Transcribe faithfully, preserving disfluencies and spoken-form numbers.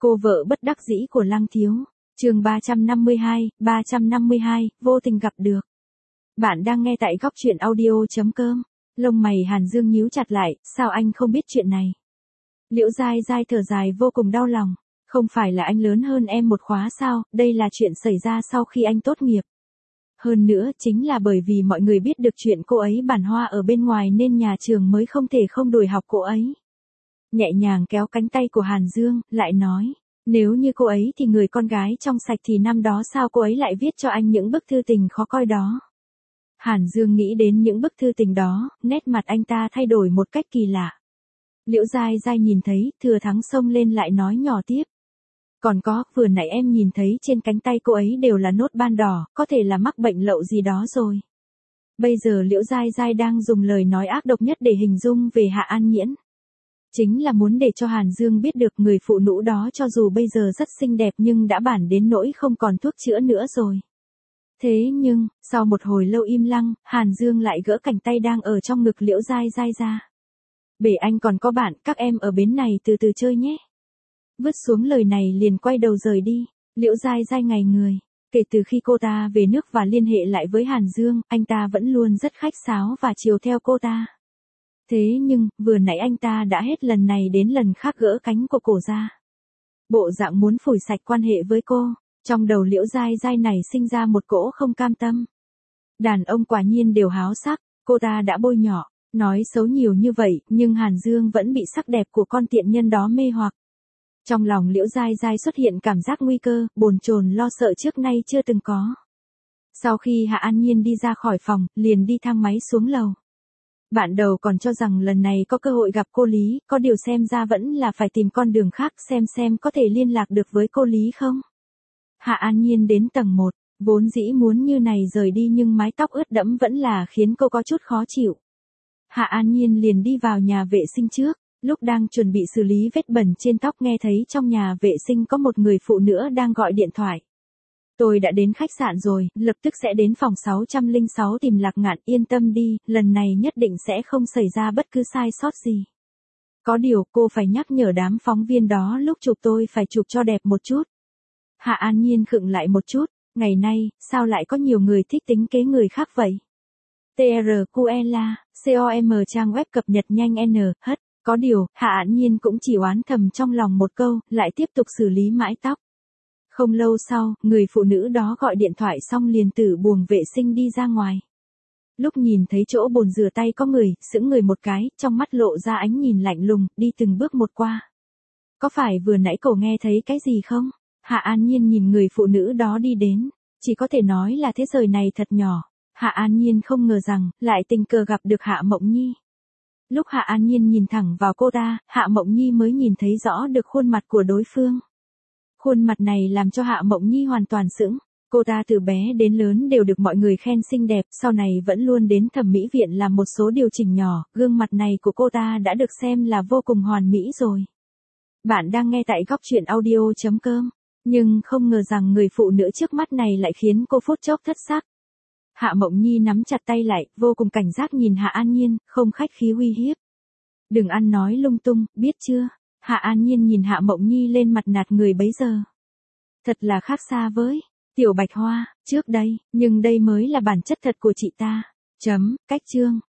Cô vợ bất đắc dĩ của Lăng Thiếu. Chương ba trăm năm mươi hai, ba trăm năm mươi hai, vô tình gặp được. Bạn đang nghe tại góc truyện audio chấm com. Lông mày Hàn Dương nhíu chặt lại, sao anh không biết chuyện này? Liễu Giai Giai thở dài vô cùng đau lòng. Không phải là anh lớn hơn em một khóa sao, đây là chuyện xảy ra sau khi anh tốt nghiệp. Hơn nữa chính là bởi vì mọi người biết được chuyện cô ấy bản hoa ở bên ngoài nên nhà trường mới không thể không đuổi học cô ấy. Nhẹ nhàng kéo cánh tay của Hàn Dương, lại nói, nếu như cô ấy thì người con gái trong sạch thì năm đó sao cô ấy lại viết cho anh những bức thư tình khó coi đó. Hàn Dương nghĩ đến những bức thư tình đó, nét mặt anh ta thay đổi một cách kỳ lạ. Liễu Giai Giai nhìn thấy, thừa thắng xông lên lại nói nhỏ tiếp. Còn có, vừa nãy em nhìn thấy trên cánh tay cô ấy đều là nốt ban đỏ, có thể là mắc bệnh lậu gì đó rồi. Bây giờ Liễu Giai Giai đang dùng lời nói ác độc nhất để hình dung về Hạ An Nhiễn. Chính là muốn để cho Hàn Dương biết được người phụ nữ đó cho dù bây giờ rất xinh đẹp nhưng đã bản đến nỗi không còn thuốc chữa nữa rồi. Thế nhưng, sau một hồi lâu im lặng, Hàn Dương lại gỡ cánh tay đang ở trong ngực Liễu Giai Giai ra. Bể anh còn có bạn, các em ở bến này từ từ chơi nhé. Vứt xuống lời này liền quay đầu rời đi. Liễu Giai Giai ngây người. Kể từ khi cô ta về nước và liên hệ lại với Hàn Dương, anh ta vẫn luôn rất khách sáo và chiều theo cô ta. Thế nhưng, vừa nãy anh ta đã hết lần này đến lần khác gỡ cánh của cổ ra. Bộ dạng muốn phủi sạch quan hệ với cô. Trong đầu Liễu Giai Giai này sinh ra một cỗ không cam tâm. Đàn ông quả nhiên đều háo sắc, cô ta đã bôi nhọ, nói xấu nhiều như vậy, nhưng Hàn Dương vẫn bị sắc đẹp của con tiện nhân đó mê hoặc. Trong lòng Liễu Giai Giai xuất hiện cảm giác nguy cơ, bồn chồn lo sợ trước nay chưa từng có. Sau khi Hạ An Nhiên đi ra khỏi phòng, liền đi thang máy xuống lầu. Bạn đầu còn cho rằng lần này có cơ hội gặp cô Lý, có điều xem ra vẫn là phải tìm con đường khác xem xem có thể liên lạc được với cô Lý không. Hạ An Nhiên đến tầng một, vốn dĩ muốn như này rời đi nhưng mái tóc ướt đẫm vẫn là khiến cô có chút khó chịu. Hạ An Nhiên liền đi vào nhà vệ sinh trước, lúc đang chuẩn bị xử lý vết bẩn trên tóc nghe thấy trong nhà vệ sinh có một người phụ nữ đang gọi điện thoại. Tôi đã đến khách sạn rồi, lập tức sẽ đến phòng sáu không sáu tìm Lạc Ngạn, yên tâm đi, lần này nhất định sẽ không xảy ra bất cứ sai sót gì. Có điều cô phải nhắc nhở đám phóng viên đó lúc chụp tôi phải chụp cho đẹp một chút. Hạ An Nhiên khựng lại một chút, ngày nay, sao lại có nhiều người thích tính kế người khác vậy? tê rờ quy lờ, com trang web cập nhật nhanh N, hất, có điều, Hạ An Nhiên cũng chỉ oán thầm trong lòng một câu, lại tiếp tục xử lý mái tóc. Không lâu sau, người phụ nữ đó gọi điện thoại xong liền từ buồng vệ sinh đi ra ngoài. Lúc nhìn thấy chỗ bồn rửa tay có người, sững người một cái, trong mắt lộ ra ánh nhìn lạnh lùng, đi từng bước một qua. Có phải vừa nãy cậu nghe thấy cái gì không? Hạ An Nhiên nhìn người phụ nữ đó đi đến, chỉ có thể nói là thế giới này thật nhỏ. Hạ An Nhiên không ngờ rằng, lại tình cờ gặp được Hạ Mộng Nhi. Lúc Hạ An Nhiên nhìn thẳng vào cô ta, Hạ Mộng Nhi mới nhìn thấy rõ được khuôn mặt của đối phương. Khuôn mặt này làm cho Hạ Mộng Nhi hoàn toàn sững. Cô ta từ bé đến lớn đều được mọi người khen xinh đẹp, sau này vẫn luôn đến thẩm mỹ viện làm một số điều chỉnh nhỏ, gương mặt này của cô ta đã được xem là vô cùng hoàn mỹ rồi. Bạn đang nghe tại góc truyện audio chấm com, nhưng không ngờ rằng người phụ nữ trước mắt này lại khiến cô phút chốc thất sắc. Hạ Mộng Nhi nắm chặt tay lại, vô cùng cảnh giác nhìn Hạ An Nhiên, không khách khí uy hiếp. Đừng ăn nói lung tung, biết chưa? Hạ An Nhiên nhìn Hạ Mộng Nhi lên mặt nạt người bấy giờ. Thật là khác xa với Tiểu Bạch Hoa, trước đây, nhưng đây mới là bản chất thật của chị ta. Chấm, cách chương.